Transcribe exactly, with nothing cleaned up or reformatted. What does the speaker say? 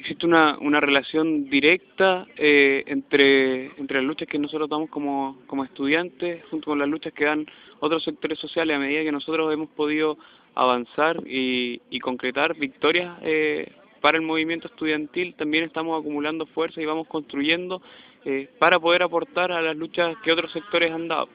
existe una, una relación directa eh, entre, entre las luchas que nosotros damos como, como estudiantes, junto con las luchas que dan otros sectores sociales, a medida que nosotros hemos podido avanzar y, y concretar victorias eh, para el movimiento estudiantil. También estamos acumulando fuerza y vamos construyendo eh, para poder aportar a las luchas que otros sectores han dado.